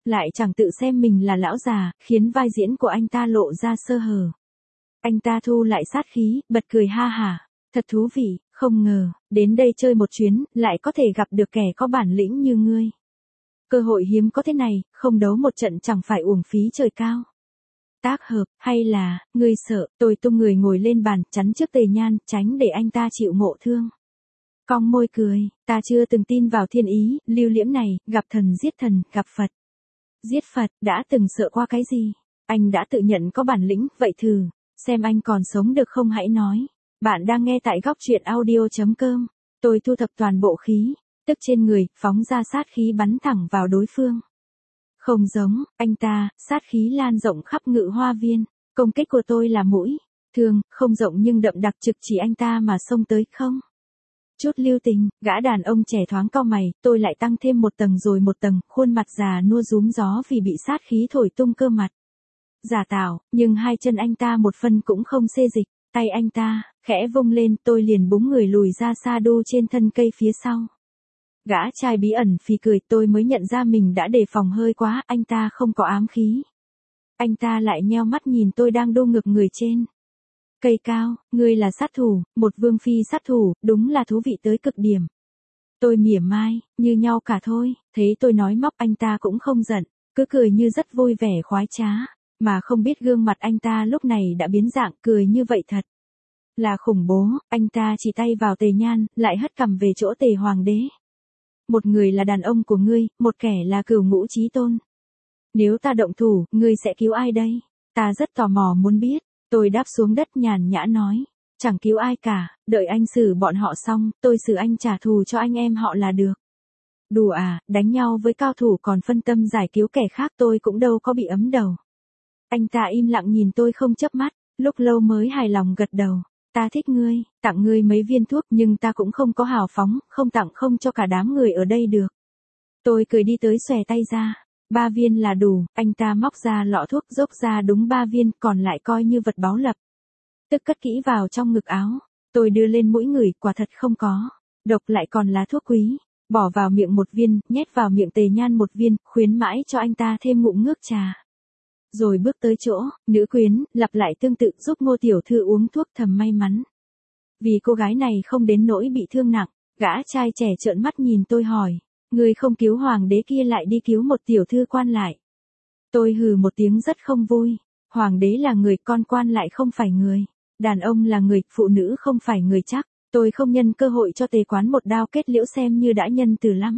lại chẳng tự xem mình là lão già, khiến vai diễn của anh ta lộ ra sơ hở. Anh ta thu lại sát khí, bật cười ha hả. Thật thú vị, không ngờ, đến đây chơi một chuyến, lại có thể gặp được kẻ có bản lĩnh như ngươi. Cơ hội hiếm có thế này, không đấu một trận chẳng phải uổng phí trời cao. Tác hợp, hay là, ngươi sợ, tôi tung người ngồi lên bàn, chắn trước Tề Nhan, tránh để anh ta chịu ngộ thương. Cong môi cười, ta chưa từng tin vào thiên ý, lưu liễm này, gặp thần giết thần, gặp Phật. Giết Phật, đã từng sợ qua cái gì? Anh đã tự nhận có bản lĩnh, vậy thử, xem anh còn sống được không hãy nói. Bạn đang nghe tại góc truyện audio.com. Tôi thu thập toàn bộ khí, tức trên người, phóng ra sát khí bắn thẳng vào đối phương. Không giống, anh ta, sát khí lan rộng khắp ngự hoa viên. Công kích của tôi là mũi, thương, không rộng nhưng đậm đặc trực chỉ anh ta mà xông tới không. Chút lưu tình, gã đàn ông trẻ thoáng cau mày, tôi lại tăng thêm một tầng rồi một tầng, khuôn mặt già nua rúm gió vì bị sát khí thổi tung cơ mặt. Giả tạo, nhưng hai chân anh ta một phân cũng không xê dịch, tay anh ta, khẽ vung lên, tôi liền búng người lùi ra xa đu trên thân cây phía sau. Gã trai bí ẩn phì cười, tôi mới nhận ra mình đã đề phòng hơi quá, anh ta không có ám khí. Anh ta lại nheo mắt nhìn tôi đang đu ngược người trên cây cao, ngươi là sát thủ, một vương phi sát thủ, đúng là thú vị tới cực điểm. Tôi mỉa mai, như nhau cả thôi, thấy tôi nói móc anh ta cũng không giận, cứ cười như rất vui vẻ khoái trá, mà không biết gương mặt anh ta lúc này đã biến dạng, cười như vậy thật là khủng bố. Anh ta chỉ tay vào Tề Nhan, lại hất cằm về chỗ Tề Hoàng đế. Một người là đàn ông của ngươi, một kẻ là cửu ngũ chí tôn. Nếu ta động thủ, ngươi sẽ cứu ai đây? Ta rất tò mò muốn biết. Tôi đáp xuống đất nhàn nhã nói, chẳng cứu ai cả, đợi anh xử bọn họ xong, tôi xử anh trả thù cho anh em họ là được. Đùa à, đánh nhau với cao thủ còn phân tâm giải cứu kẻ khác, tôi cũng đâu có bị ấm đầu. Anh ta im lặng nhìn tôi không chớp mắt, lúc lâu mới hài lòng gật đầu. Ta thích ngươi, tặng ngươi mấy viên thuốc, nhưng ta cũng không có hào phóng, không tặng không cho cả đám người ở đây được. Tôi cười đi tới xòe tay ra. 3 viên là đủ, anh ta móc ra lọ thuốc dốc ra đúng 3 viên, còn lại coi như vật báu lập. Tức cất kỹ vào trong ngực áo, tôi đưa lên mũi người, quả thật không có. Độc lại còn là thuốc quý, bỏ vào miệng một viên, nhét vào miệng Tề Nhan một viên, khuyến mãi cho anh ta thêm ngụm ngước trà. Rồi bước tới chỗ, nữ quyến, lặp lại tương tự giúp Ngô tiểu thư uống thuốc, thầm may mắn. Vì cô gái này không đến nỗi bị thương nặng, gã trai trẻ trợn mắt nhìn tôi hỏi. Người không cứu hoàng đế kia lại đi cứu một tiểu thư quan lại. Tôi hừ một tiếng rất không vui. Hoàng đế là người, con quan lại không phải người. Đàn ông là người, phụ nữ không phải người chắc. Tôi không nhân cơ hội cho Tề quán một đao kết liễu xem như đã nhân từ lắm.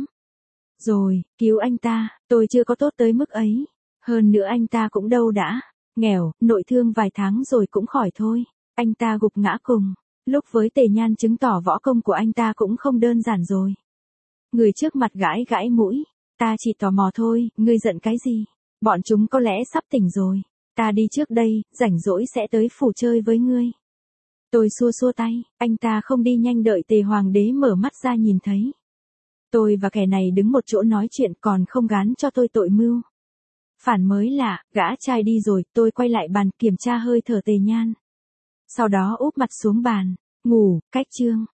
Rồi, cứu anh ta, tôi chưa có tốt tới mức ấy. Hơn nữa anh ta cũng đâu đã. Nghèo, nội thương vài tháng rồi cũng khỏi thôi. Anh ta gục ngã cùng. Lúc với Tề Nhan chứng tỏ võ công của anh ta cũng không đơn giản rồi. Người trước mặt gãi gãi mũi, ta chỉ tò mò thôi, ngươi giận cái gì? Bọn chúng có lẽ sắp tỉnh rồi, ta đi trước đây, rảnh rỗi sẽ tới phủ chơi với ngươi. Tôi xua xua tay, anh ta không đi nhanh đợi Tề Hoàng đế mở mắt ra nhìn thấy. Tôi và kẻ này đứng một chỗ nói chuyện còn không gán cho tôi tội mưu. Phản mới lạ, gã trai đi rồi, tôi quay lại bàn kiểm tra hơi thở Tề Nhan. Sau đó úp mặt xuống bàn, ngủ, cách chương.